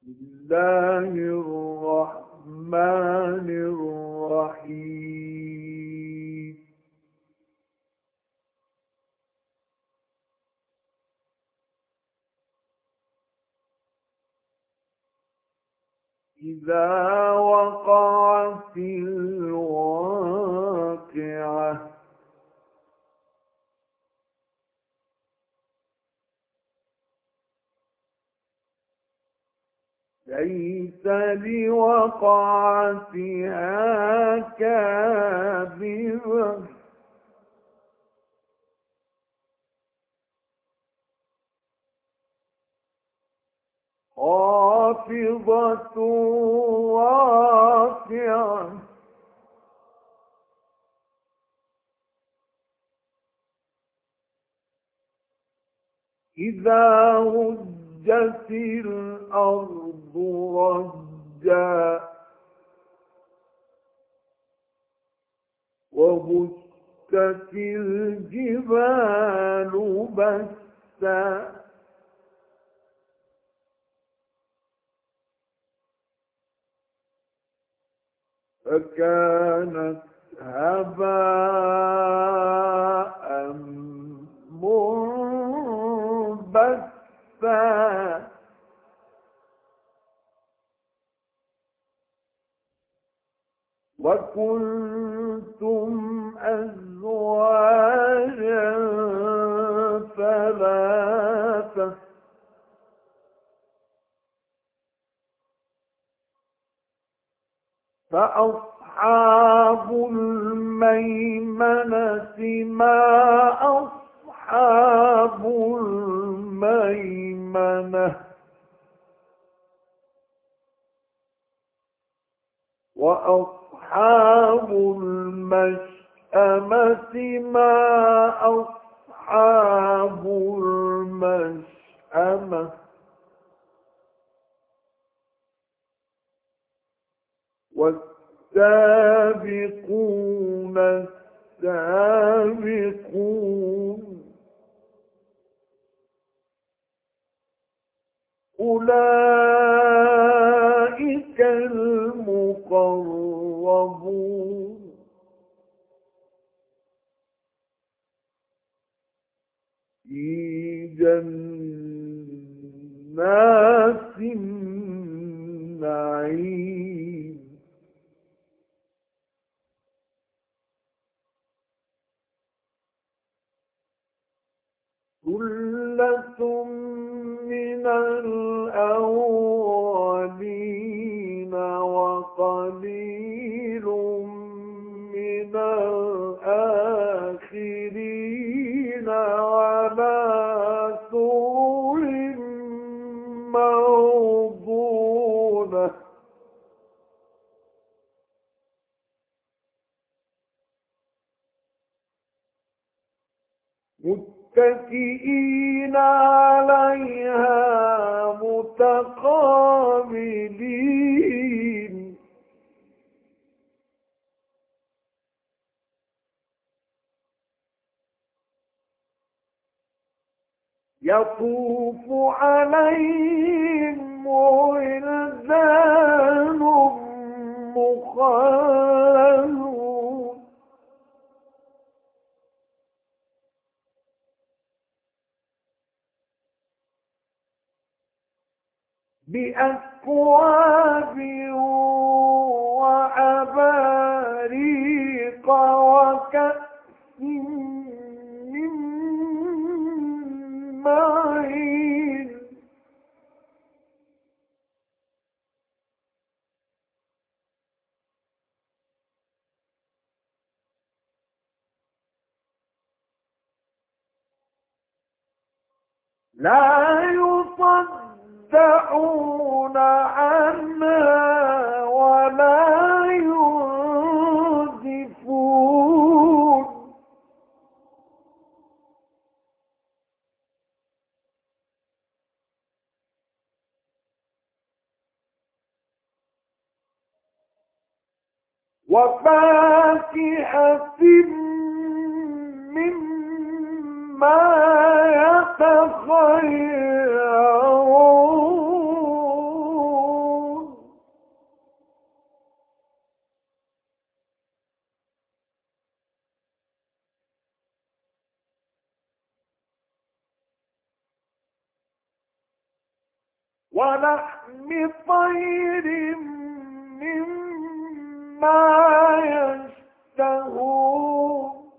الله الرحمن الرحيم إذا وقعت الواقعة ليس لوقعتها كاذبة خافضة رافعة إذا رجت الأرض رجا وبست الجبال بسا فكانت هباء منبثا وكنتم أزواجا ثلاثة فأصحاب الميمنة ما أصحاب الميمنة وأصحاب المشأمة ما أصحاب المشأمة والسابقون السابقون أولئك المقربون في جنات النعيم ثلة من الأولين وقليل من الآخرين على سرر موضونة متكئين عليها متقابلين يطوف عليهم ولدان مخلدون بأكواب وأباريق وكأس من معين لا يصدعون عنها ولا ينزفون وفاكهة مما يتخيرون ولحم طير مما يشتهون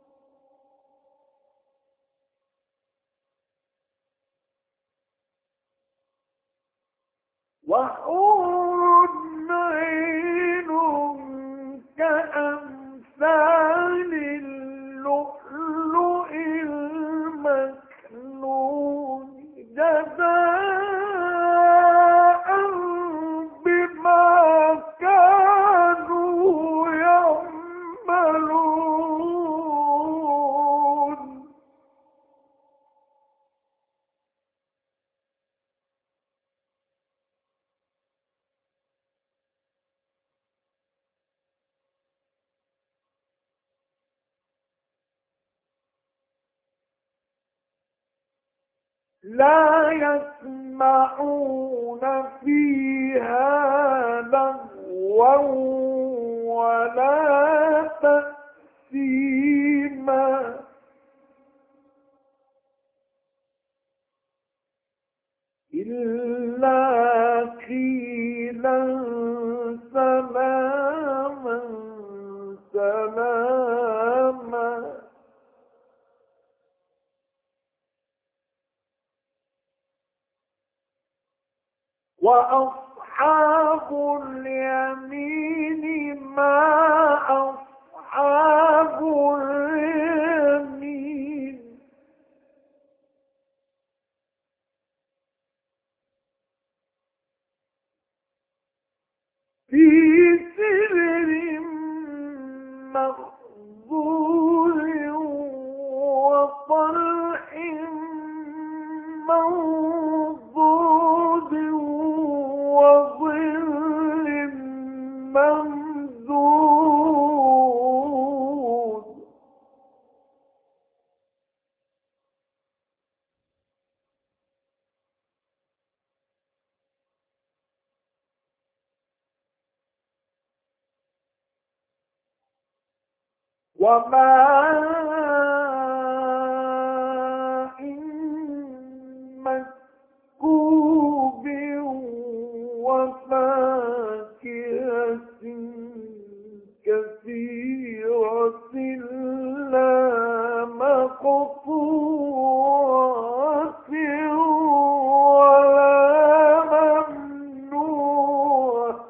وحور عين كأمثال اللؤلؤ المكنون جزاء بما كانوا يعملون لا يسمعون فيها لغوا ولا تأثيما إلا قيلا سلاما سلاما وأصحاب اليمين ما أصحاب اليمين في سدر مخضود وطلح منضود وظل ممدود وماء مسكوب وفاكهة كثيرة لا مقطوعة ولا ممنوعة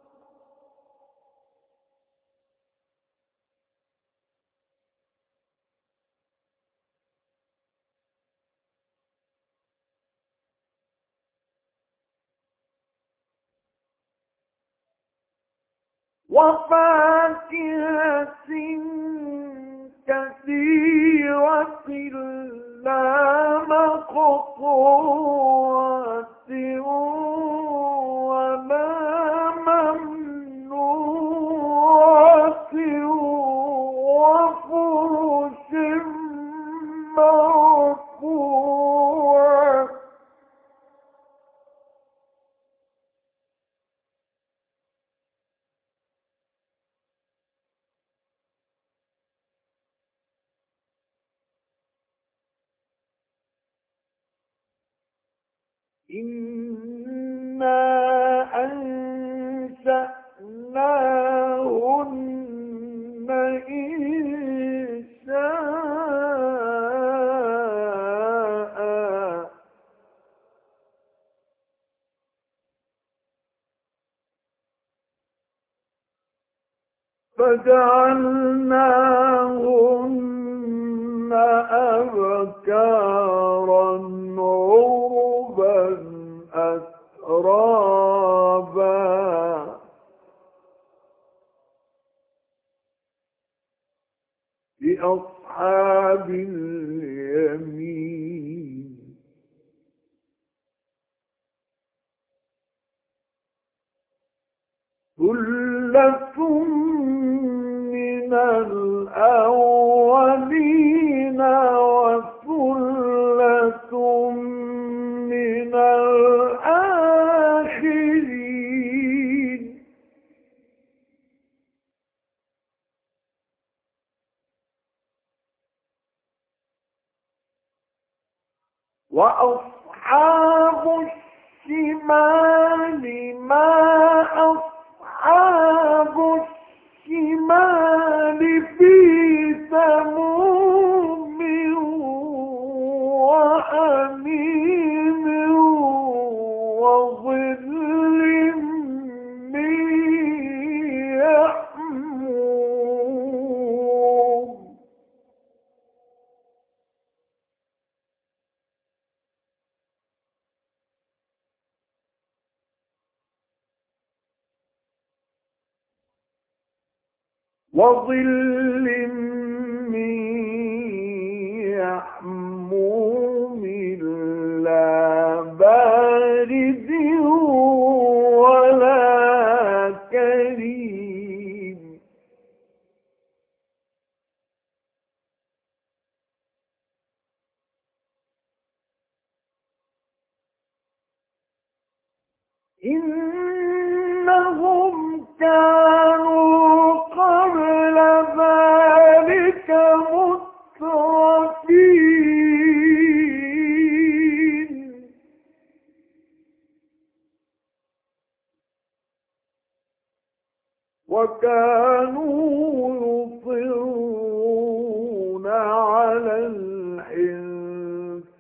وفاكهة كثيرة لا مقطوعة ولا ممنوعة وفرش مرفوعة إنا أنشأناهن إنشاء فجعلناهن أبكارا عربا أترابا لأصحاب اليمين ثلة من الأولين وثلة من الآخرين وأصحاب الشمال ما أصحاب الشمال في سموم وحميم وظل من يحموم وظل من يحموم لا بارد ولا كريم إنهم كانوا قبل ذلك مترفين وكانوا يصرون على الحنث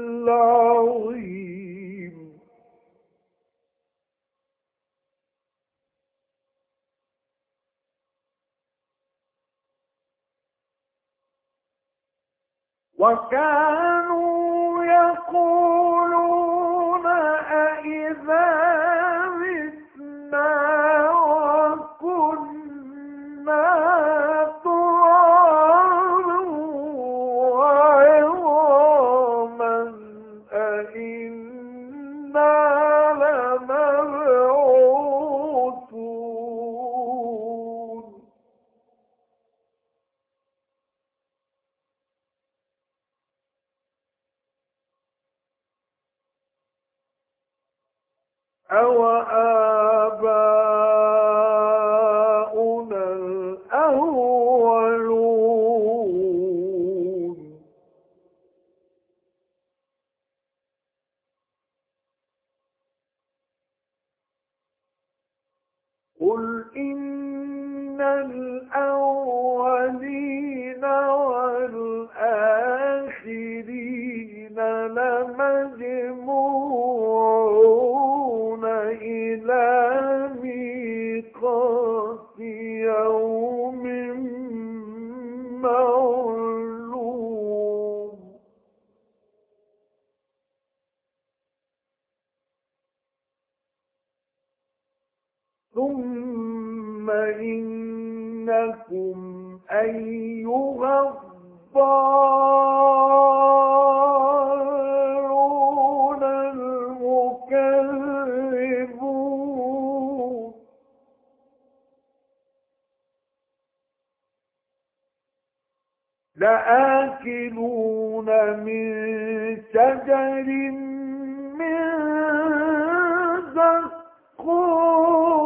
العظيم وكانوا يقولون أإذا متنا وكنا ترابا وعظاما أإنا لمبعوثون أَوَآبَاؤُنَا الْأَوَّلُونَ قُلْ إِنَّ الْأَوَّلِينَ وَالْآخِرِينَ لَمَجْمُوعُونَ إِلَى مِيقَاتِ يَوْمٍ معلوم ثم إنكم أيها الضالون المكذبون لآكلون من شجر من زقوم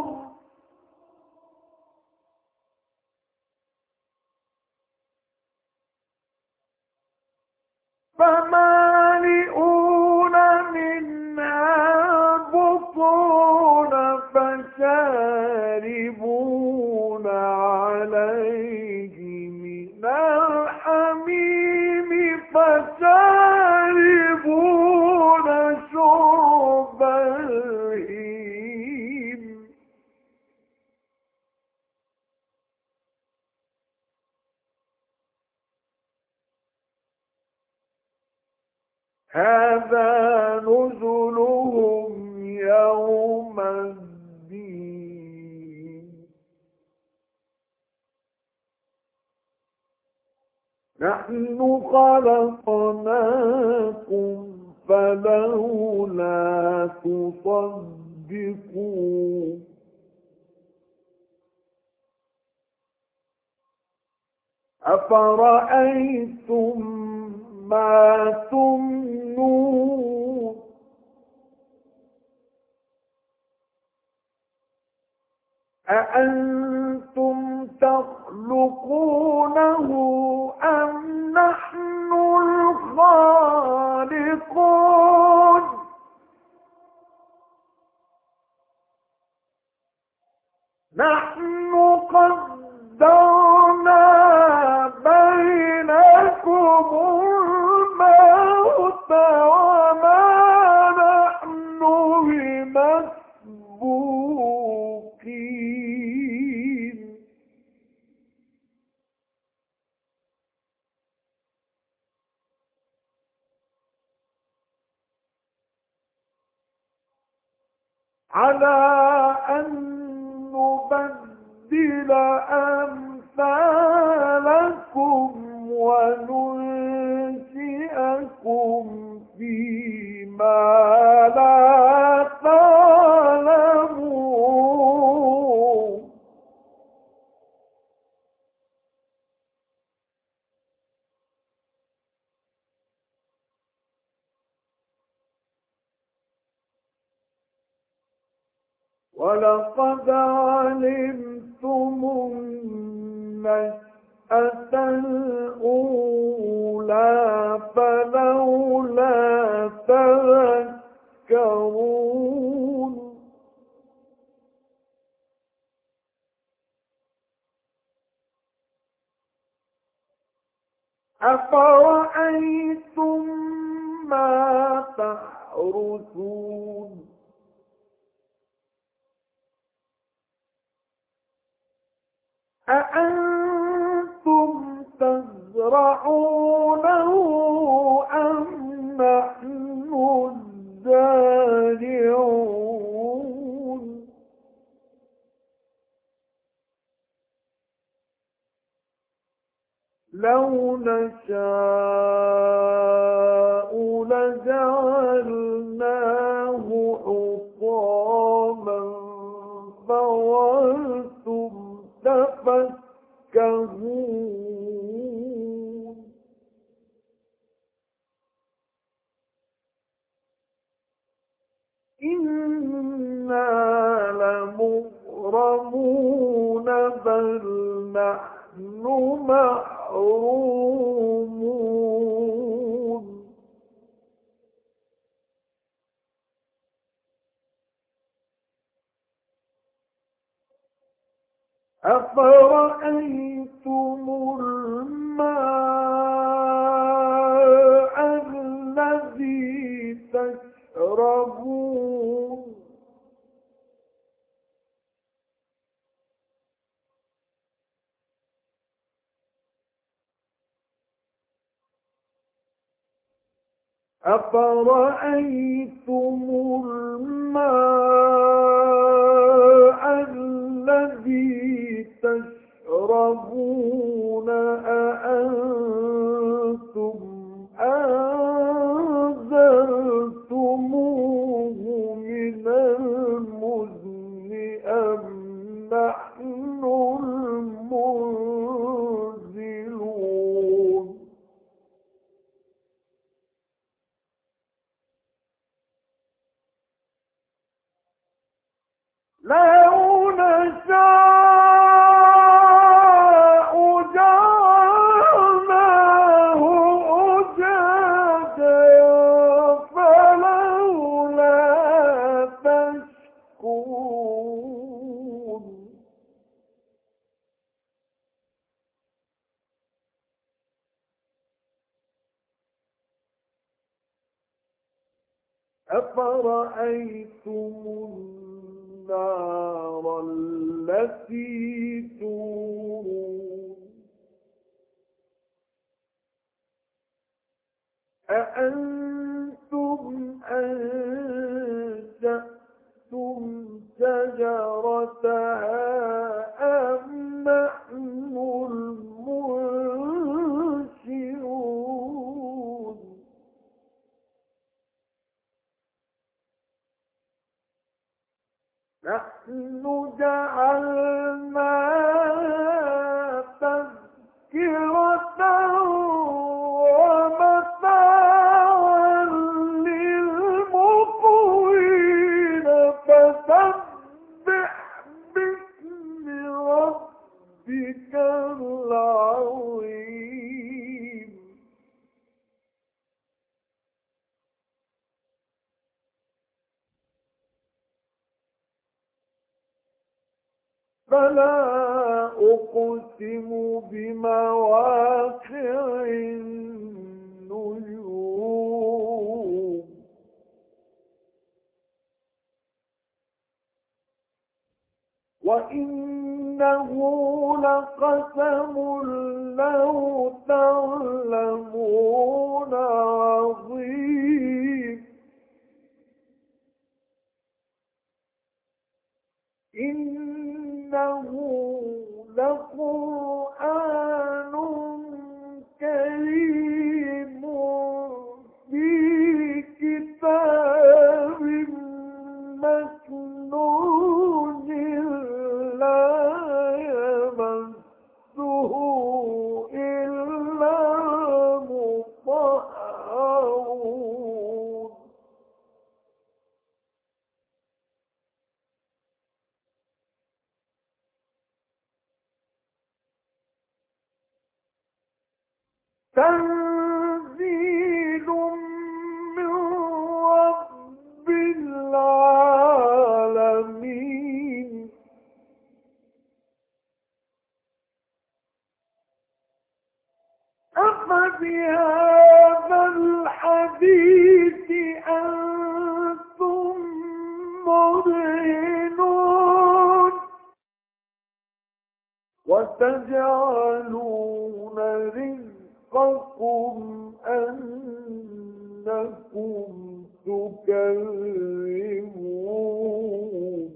فمالئون منها البطون فشاربون عليه من الحميم فشاربون شرب الهيم هذا نزلهم يوم الدين نحن خلقناكم فلولا تصدقون أفرأيتم ما تمنون أأنتم تخلقونه أم نحن الخالقون على أن نبدل أمثالكم وننشئكم فيما لا تعلمون. ولقد علمتم النشأة الأولى فلولا تذكرون. أفرأيتم ما تحرثون أأنتم تزرعونه أم نحن الزارعون. لو نشاء لجعلناه حطاما فظلتم تفكهون. إنا لمغرمون بل نحن محرومون. أفرأيتم الماء الذي تشربون أفرأيتم الماء الذي تشربون أأنتم أنزلتموه من المزن أم نحن المنزلون. لو نشاء جعلناه أجاجا فلولا تشكرون. أفرأيتم النار التي تورون أأنتم أنشأتم شجرتها أم نحن المنشئون. نحن جعلناها تذكرة ومتاعا للمقوين فسبح باسم ربك العظيم. فلا أقسم بمواقع النجوم وإنه لقسم لو تعلمون عظيم. لقرآن كريم في كتاب مكنون لا يمسه إلا المطهرون تنزيل من رب العالمين أفبهذا الحديث أنتم مدهنون وتجعلون رزقكم أنكم تكذبون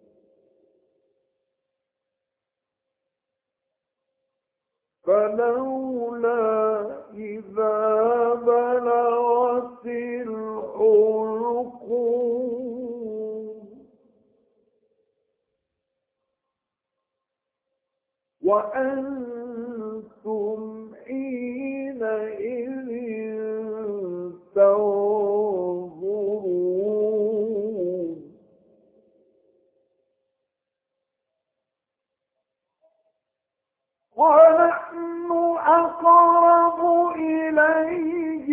فلولا إذا بلغت الحلقوم وأنتم حينئذ تنظرون ونحن أقرب إليه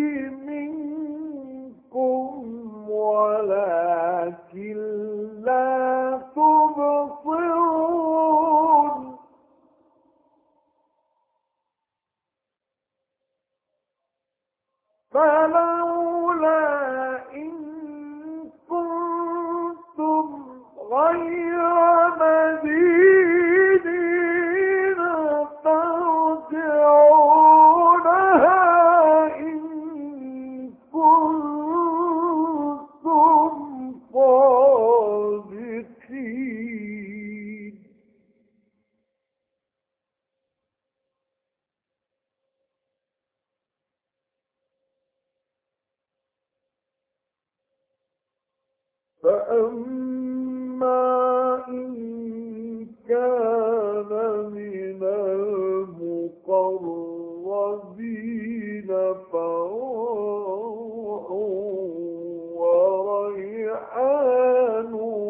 منكم ولكن لا تبصرون فلولا إن كنتم غير مدينين ترجعونها إن كنتم صادقين فأما إن كان من المقربين فروح وريحان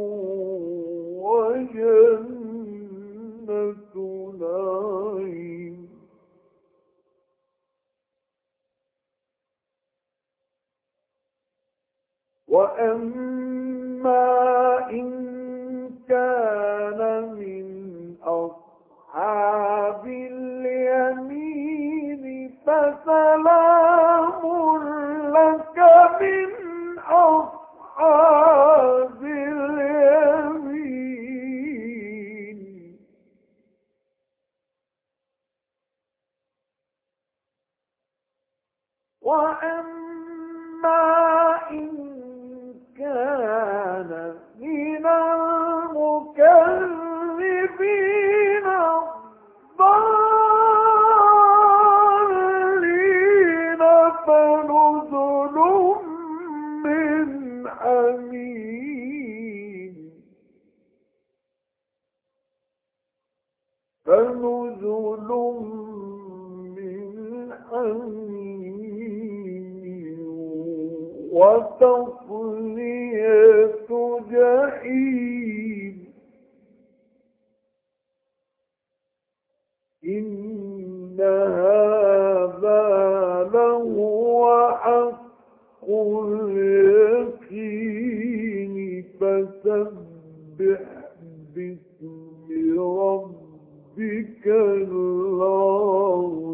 وجنة نعيم وأما إن كان من أصحاب اليمين فسلام لك من أصحاب اليمين وأما إن كان من المكذبين الضالين فنزل من حميم فنزل من حميم وتصلية جحيم إن هذا لهو حق اليقين فسبح باسم ربك العظيم